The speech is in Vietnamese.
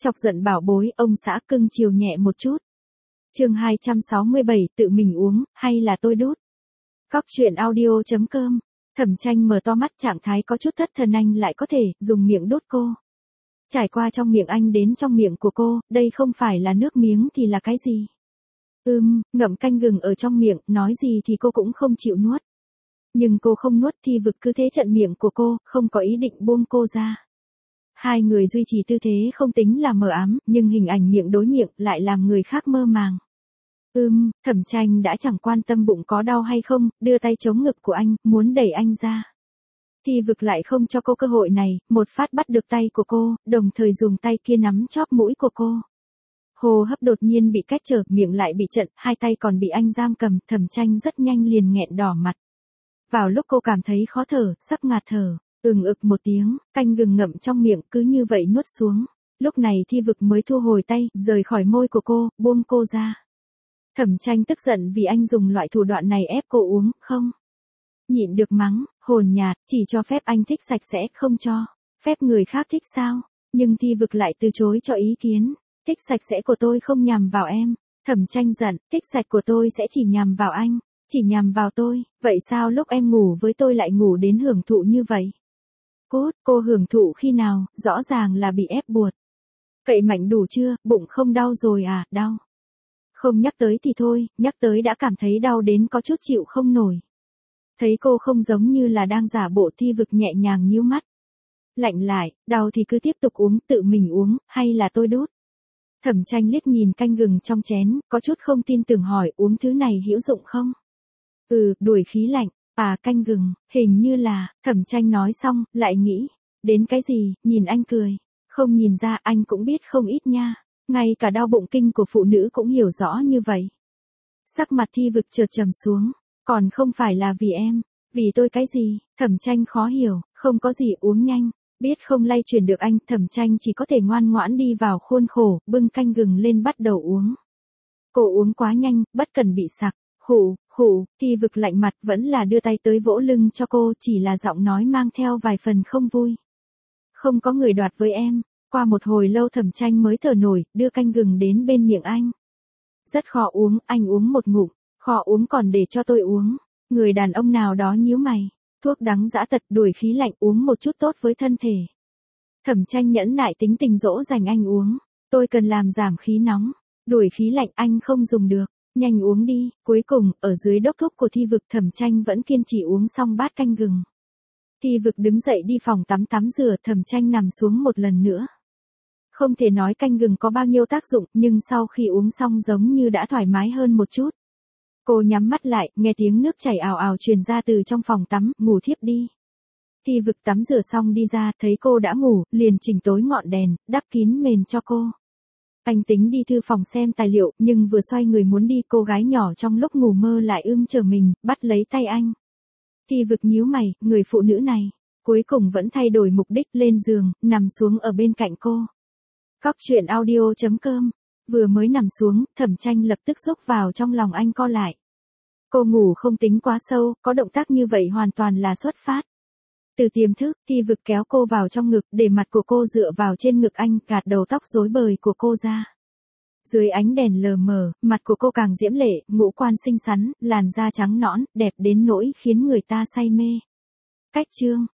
Chọc giận bảo bối, ông xã cưng chiều nhẹ một chút. Chương 267, tự mình uống, hay là tôi đút? Cóc truyện audio.com. Thẩm Tranh mở to mắt, trạng thái có chút thất thần, anh lại có thể dùng miệng đút cô. Trải qua trong miệng anh đến trong miệng của cô, đây không phải là nước miếng thì là cái gì? Ngậm canh gừng ở trong miệng, nói gì thì cô cũng không chịu nuốt. Nhưng cô không nuốt, Thi Vực cứ thế chặn miệng của cô, không có ý định buông cô ra. Hai người duy trì tư thế không tính là mờ ám, nhưng hình ảnh miệng đối miệng lại làm người khác mơ màng. Thẩm Tranh đã chẳng quan tâm bụng có đau hay không, đưa tay chống ngực của anh, muốn đẩy anh ra. Thi Vực lại không cho cô cơ hội này, một phát bắt được tay của cô, đồng thời dùng tay kia nắm chóp mũi của cô. Hô hấp đột nhiên bị cách trở, miệng lại bị chặn, hai tay còn bị anh giam cầm, Thẩm Tranh rất nhanh liền nghẹn đỏ mặt. Vào lúc cô cảm thấy khó thở, sắp ngạt thở, ực một tiếng, canh gừng ngậm trong miệng cứ như vậy nuốt xuống. Lúc này Thi Vực mới thu hồi tay, rời khỏi môi của cô, buông cô ra. Thẩm Tranh tức giận vì anh dùng loại thủ đoạn này ép cô uống, không nhịn được mắng, hồn nhạt, chỉ cho phép anh thích sạch sẽ, không cho phép người khác thích sao? Nhưng Thi Vực lại từ chối cho ý kiến. Thích sạch sẽ của tôi không nhằm vào em. Thẩm Tranh giận, thích sạch của tôi sẽ chỉ nhằm vào anh, chỉ nhằm vào tôi. Vậy sao lúc em ngủ với tôi lại ngủ đến hưởng thụ như vậy? Cô hưởng thụ khi nào? Rõ ràng là bị ép buộc. Cậy mạnh đủ chưa? Bụng không đau rồi à? Đau. Không nhắc tới thì thôi, nhắc tới đã cảm thấy đau đến có chút chịu không nổi. Thấy cô không giống như là đang giả bộ, Thi Vực nhẹ nhàng nhíu mắt. Lạnh lại, đau thì cứ tiếp tục uống, tự mình uống, hay là tôi đút? Thẩm Tranh liếc nhìn canh gừng trong chén, có chút không tin tưởng hỏi, uống thứ này hữu dụng không? Đuổi khí lạnh, canh gừng, hình như là, Thẩm Tranh nói xong, lại nghĩ, đến cái gì, nhìn anh cười. Không nhìn ra, anh cũng biết không ít nha, ngay cả đau bụng kinh của phụ nữ cũng hiểu rõ như vậy. Sắc mặt Thi Vực chợt trầm xuống, còn không phải là vì em, vì tôi cái gì? Thẩm Tranh khó hiểu, không có gì, uống nhanh. Biết không lay truyền được anh, Thẩm Tranh chỉ có thể ngoan ngoãn đi vào khuôn khổ, bưng canh gừng lên bắt đầu uống. Cô uống quá nhanh, bất cần bị sặc. Khụ, Thi Vực lạnh mặt, vẫn là đưa tay tới vỗ lưng cho cô, chỉ là giọng nói mang theo vài phần không vui. Không có người đoạt với em. Qua một hồi lâu Thẩm Tranh mới thở nổi, đưa canh gừng đến bên miệng anh. Rất khó uống, anh uống một ngụm. Khó uống còn để cho tôi uống. Người đàn ông nào đó nhíu mày. Thuốc đắng dã tật, đuổi khí lạnh, uống một chút tốt với thân thể. Thẩm Tranh nhẫn nại tính tình dỗ dành anh uống. Tôi cần làm giảm khí nóng. Đuổi khí lạnh anh không dùng được. Nhanh uống đi. Cuối cùng, ở dưới đốc thúc của Thi Vực, Thẩm Tranh vẫn kiên trì uống xong bát canh gừng. Thi Vực đứng dậy đi phòng tắm tắm rửa, Thẩm Tranh nằm xuống một lần nữa. Không thể nói canh gừng có bao nhiêu tác dụng, nhưng sau khi uống xong giống như đã thoải mái hơn một chút. Cô nhắm mắt lại, nghe tiếng nước chảy ào ào truyền ra từ trong phòng tắm, ngủ thiếp đi. Thi Vực tắm rửa xong đi ra, thấy cô đã ngủ, liền chỉnh tối ngọn đèn, đắp kín mền cho cô. Anh tính đi thư phòng xem tài liệu, nhưng vừa xoay người muốn đi, cô gái nhỏ trong lúc ngủ mơ lại trở mình, bắt lấy tay anh. Thi Vực nhíu mày, người phụ nữ này, cuối cùng vẫn thay đổi mục đích, lên giường, nằm xuống ở bên cạnh cô. Cóc truyện audio.com. Vừa mới nằm xuống, Thẩm Tranh lập tức xúc vào trong lòng anh, co lại. Cô ngủ không tính quá sâu, có động tác như vậy hoàn toàn là xuất phát từ tiềm thức. Thi Vực kéo cô vào trong ngực, để mặt của cô dựa vào trên ngực anh, gạt đầu tóc rối bời của cô ra. Dưới ánh đèn lờ mờ, mặt của cô càng diễm lệ, ngũ quan xinh xắn, làn da trắng nõn, đẹp đến nỗi khiến người ta say mê. Cách chương